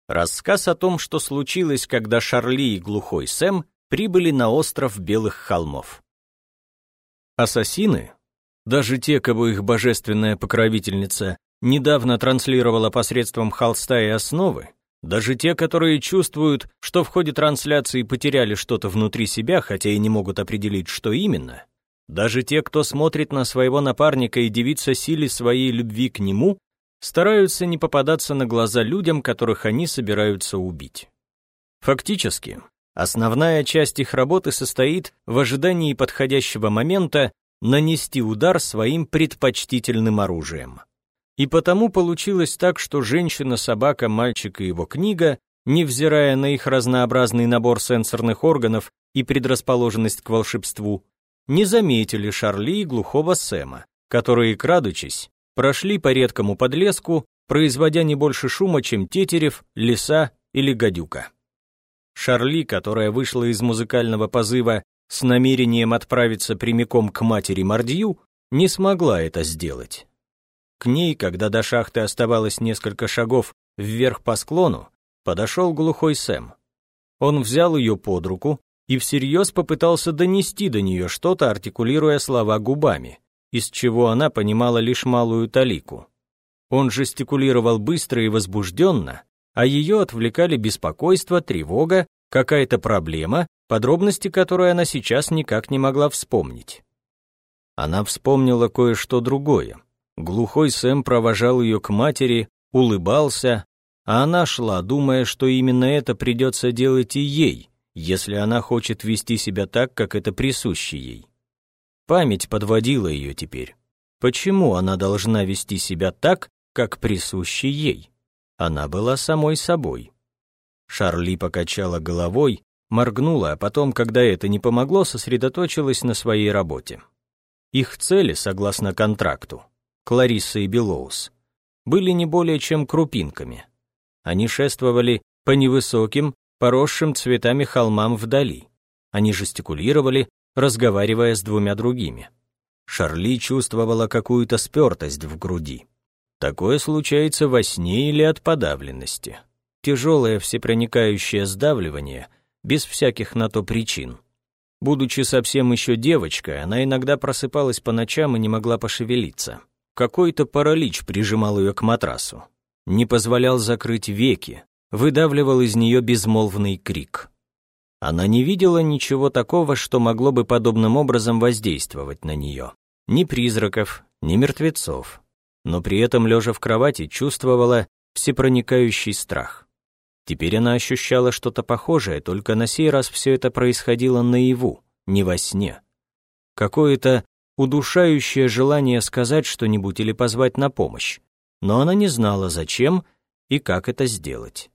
Рассказ о том, что случилось, когда Шарли и глухой Сэм прибыли на остров Белых холмов. Ассасины, даже те, кого их божественная покровительница недавно транслировала посредством холста и основы, даже те, которые чувствуют, что в ходе трансляции потеряли что-то внутри себя, хотя и не могут определить, что именно, даже те, кто смотрит на своего напарника и дивится силе своей любви к нему, стараются не попадаться на глаза людям, которых они собираются убить. Фактически, основная часть их работы состоит в ожидании подходящего момента нанести удар своим предпочтительным оружием. И потому получилось так, что женщина, собака, мальчик и его книга, невзирая на их разнообразный набор сенсорных органов и предрасположенность к волшебству, не заметили Шарли и глухого Сэма, которые, крадучись, прошли по редкому подлеску, производя не больше шума, чем тетерев, лиса или гадюка. Шарли, которая вышла из музыкального позыва с намерением отправиться прямиком к матери Мордью, не смогла это сделать. К ней, когда до шахты оставалось несколько шагов вверх по склону, подошел глухой Сэм. Он взял ее под руку и всерьез попытался донести до нее что-то, артикулируя слова губами, из чего она понимала лишь малую талику. Он жестикулировал быстро и возбужденно, а ее отвлекали беспокойство, тревога, какая-то проблема, подробности которой она сейчас никак не могла вспомнить. Она вспомнила кое-что другое. Глухой Сэм провожал ее к матери, улыбался, а она шла, думая, что именно это придется делать и ей, если она хочет вести себя так, как это присуще ей. Память подводила ее теперь. Почему она должна вести себя так, как присуще ей? Она была самой собой. Шарли покачала головой, моргнула, а потом, когда это не помогло, сосредоточилась на своей работе. Их цели, согласно контракту, Кларисса и Белоус, были не более чем крупинками. Они шествовали по невысоким, поросшим цветами холмам вдали. Они жестикулировали, разговаривая с двумя другими. Шарли чувствовала какую-то спертость в груди. Такое случается во сне или от подавленности. Тяжелое всепроникающее сдавливание, без всяких на то причин. Будучи совсем еще девочкой, она иногда просыпалась по ночам и не могла пошевелиться. Какой-то паралич прижимал ее к матрасу. Не позволял закрыть веки, выдавливал из нее безмолвный крик. Она не видела ничего такого, что могло бы подобным образом воздействовать на нее. Ни призраков, ни мертвецов. Но при этом, лежа в кровати, чувствовала всепроникающий страх. Теперь она ощущала что-то похожее, только на сей раз все это происходило наяву, не во сне. Какое-то удушающее желание сказать что-нибудь или позвать на помощь, но она не знала, зачем и как это сделать.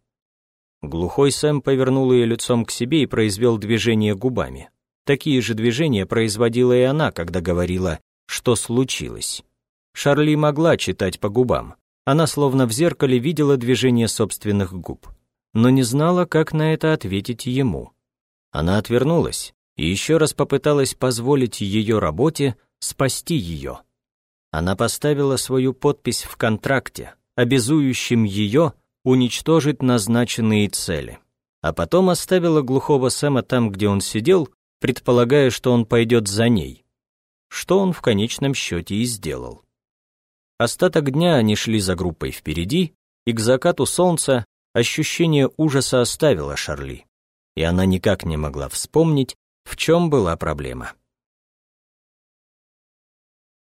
Глухой Сэм повернул ее лицом к себе и произвел движение губами. Такие же движения производила и она, когда говорила «что случилось?». Шарли могла читать по губам. Она словно в зеркале видела движение собственных губ, но не знала, как на это ответить ему. Она отвернулась и еще раз попыталась позволить ее работе спасти ее. Она поставила свою подпись в контракте, обязующем ее уничтожить назначенные цели, а потом оставила глухого Сэма там, где он сидел, предполагая, что он пойдет за ней, что он в конечном счете и сделал. Остаток дня они шли за группой впереди, и к закату солнца ощущение ужаса оставило Шарли, и она никак не могла вспомнить, в чем была проблема.